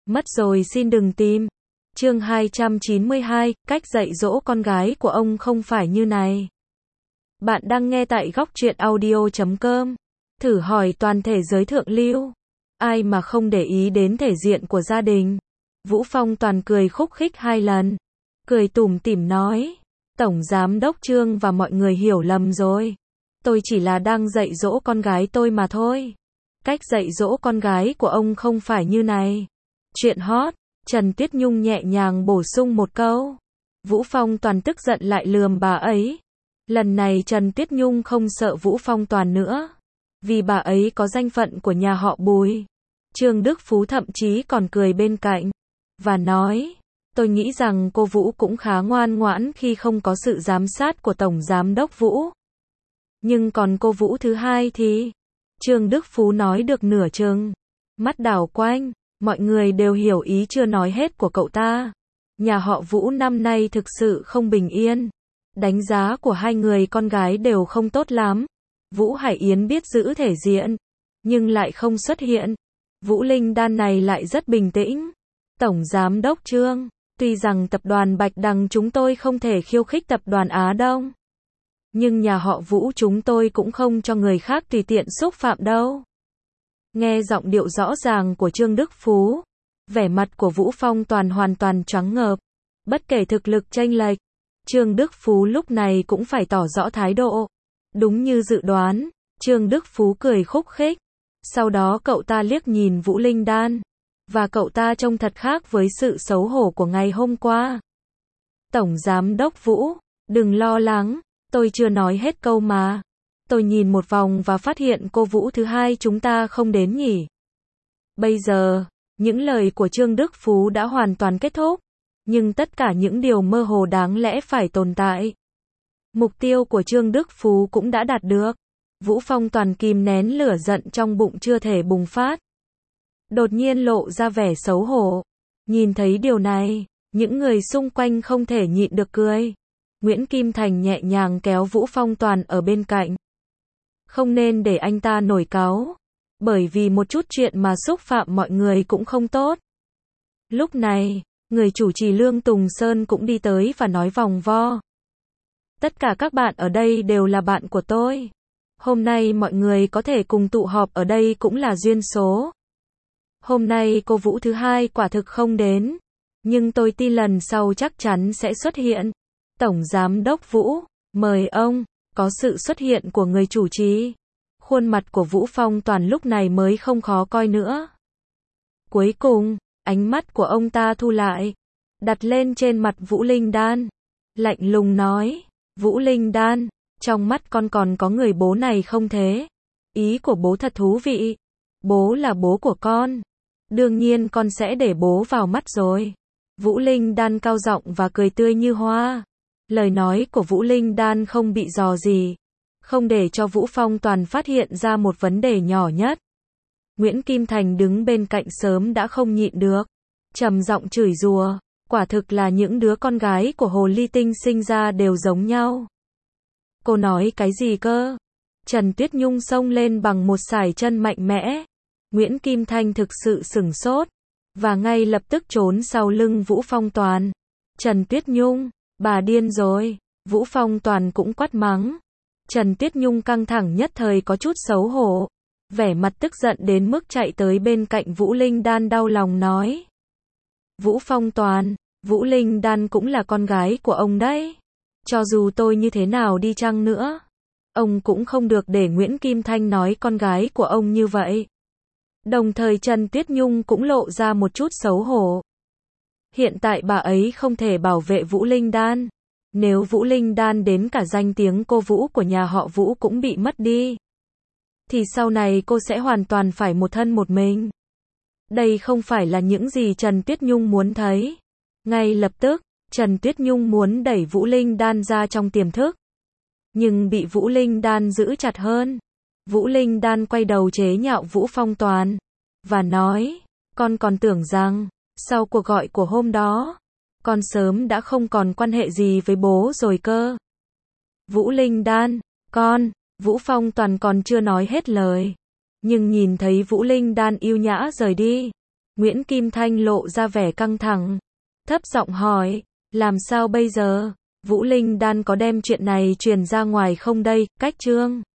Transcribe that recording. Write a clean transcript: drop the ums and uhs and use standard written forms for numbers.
Mất rồi xin đừng tìm. Chương 292, cách dạy dỗ con gái của ông không phải như này. Bạn đang nghe tại góc truyện audio.com. Thử hỏi toàn thế giới thượng lưu, ai mà không để ý đến thể diện của gia đình. Vũ Phong toàn cười khúc khích 2 lần. Cười tủm tỉm nói, Tổng Giám đốc Trương và mọi người hiểu lầm rồi. Tôi chỉ là đang dạy dỗ con gái tôi mà thôi. Cách dạy dỗ con gái của ông không phải như này. Chuyện hot, Trần Tuyết Nhung nhẹ nhàng bổ sung một câu. Vũ Phong toàn tức giận lại lườm bà ấy. Lần này Trần Tuyết Nhung không sợ Vũ Phong toàn nữa. Vì bà ấy có danh phận của nhà họ Bùi. Trương Đức Phú thậm chí còn cười bên cạnh. Và nói, tôi nghĩ rằng cô Vũ cũng khá ngoan ngoãn khi không có sự giám sát của Tổng Giám đốc Vũ. Nhưng còn cô Vũ thứ hai thì... Trương Đức Phú nói được nửa chừng. Mắt đảo quanh, mọi người đều hiểu ý chưa nói hết của cậu ta. Nhà họ Vũ năm nay thực sự không bình yên. Đánh giá của hai người con gái đều không tốt lắm. Vũ Hải Yến biết giữ thể diện, nhưng lại không xuất hiện. Vũ Linh Đan này lại rất bình tĩnh. Tổng Giám đốc Trương, tuy rằng tập đoàn Bạch Đằng chúng tôi không thể khiêu khích tập đoàn Á Đông. Nhưng nhà họ Vũ chúng tôi cũng không cho người khác tùy tiện xúc phạm đâu. Nghe giọng điệu rõ ràng của Trương Đức Phú, vẻ mặt của Vũ Phong toàn hoàn toàn choáng ngợp. Bất kể thực lực chênh lệch, Trương Đức Phú lúc này cũng phải tỏ rõ thái độ. Đúng như dự đoán, Trương Đức Phú cười khúc khích. Sau đó cậu ta liếc nhìn Vũ Linh Đan. Và cậu ta trông thật khác với sự xấu hổ của ngày hôm qua. Tổng Giám đốc Vũ, đừng lo lắng, tôi chưa nói hết câu mà. Tôi nhìn một vòng và phát hiện cô Vũ thứ hai chúng ta không đến nhỉ. Bây giờ, những lời của Trương Đức Phú đã hoàn toàn kết thúc. Nhưng tất cả những điều mơ hồ đáng lẽ phải tồn tại. Mục tiêu của Trương Đức Phú cũng đã đạt được. Vũ Phong toàn kìm nén lửa giận trong bụng chưa thể bùng phát. Đột nhiên lộ ra vẻ xấu hổ. Nhìn thấy điều này, những người xung quanh không thể nhịn được cười. Nguyễn Kim Thành nhẹ nhàng kéo Vũ Phong toàn ở bên cạnh. Không nên để anh ta nổi cáu. Bởi vì một chút chuyện mà xúc phạm mọi người cũng không tốt. Lúc này, người chủ trì Lương Tùng Sơn cũng đi tới và nói vòng vo. Tất cả các bạn ở đây đều là bạn của tôi. Hôm nay mọi người có thể cùng tụ họp ở đây cũng là duyên số. Hôm nay cô Vũ thứ hai quả thực không đến. Nhưng tôi tin lần sau chắc chắn sẽ xuất hiện. Tổng Giám đốc Vũ, mời ông. Có sự xuất hiện của người chủ trì. Khuôn mặt của Vũ Phong toàn lúc này mới không khó coi nữa. Cuối cùng, ánh mắt của ông ta thu lại. Đặt lên trên mặt Vũ Linh Đan. Lạnh lùng nói, Vũ Linh Đan, trong mắt con còn có người bố này không thế? Ý của bố thật thú vị. Bố là bố của con. Đương nhiên con sẽ để bố vào mắt rồi. Vũ Linh Đan cao giọng và cười tươi như hoa. Lời nói của Vũ Linh Đan không bị dò gì. Không để cho Vũ Phong toàn phát hiện ra một vấn đề nhỏ nhất. Nguyễn Kim Thành đứng bên cạnh sớm đã không nhịn được. Trầm giọng chửi rủa, quả thực là những đứa con gái của Hồ Ly Tinh sinh ra đều giống nhau. Cô nói cái gì cơ? Trần Tuyết Nhung xông lên bằng một sải chân mạnh mẽ. Nguyễn Kim Thanh thực sự sửng sốt. Và ngay lập tức trốn sau lưng Vũ Phong toàn. Trần Tuyết Nhung, bà điên rồi. Vũ Phong toàn cũng quát mắng. Trần Tuyết Nhung căng thẳng nhất thời có chút xấu hổ. Vẻ mặt tức giận đến mức chạy tới bên cạnh Vũ Linh Đan đau lòng nói. Vũ Phong toàn, Vũ Linh Đan cũng là con gái của ông đấy. Cho dù tôi như thế nào đi chăng nữa, ông cũng không được để Nguyễn Kim Thanh nói con gái của ông như vậy. Đồng thời Trần Tuyết Nhung cũng lộ ra một chút xấu hổ. Hiện tại bà ấy không thể bảo vệ Vũ Linh Đan. Nếu Vũ Linh Đan đến cả danh tiếng cô Vũ của nhà họ Vũ cũng bị mất đi, thì sau này cô sẽ hoàn toàn phải một thân một mình. Đây không phải là những gì Trần Tuyết Nhung muốn thấy. Ngay lập tức, Trần Tuyết Nhung muốn đẩy Vũ Linh Đan ra trong tiềm thức. Nhưng bị Vũ Linh Đan giữ chặt hơn. Vũ Linh Đan quay đầu chế nhạo Vũ Phong toàn. Và nói, con còn tưởng rằng, sau cuộc gọi của hôm đó, con sớm đã không còn quan hệ gì với bố rồi cơ. Vũ Linh Đan, con, Vũ Phong toàn còn chưa nói hết lời. Nhưng nhìn thấy Vũ Linh Đan yêu nhã rời đi. Nguyễn Kim Thanh lộ ra vẻ căng thẳng, thấp giọng hỏi, làm sao bây giờ? Vũ Linh Đan có đem chuyện này truyền ra ngoài không đây? Cách Trương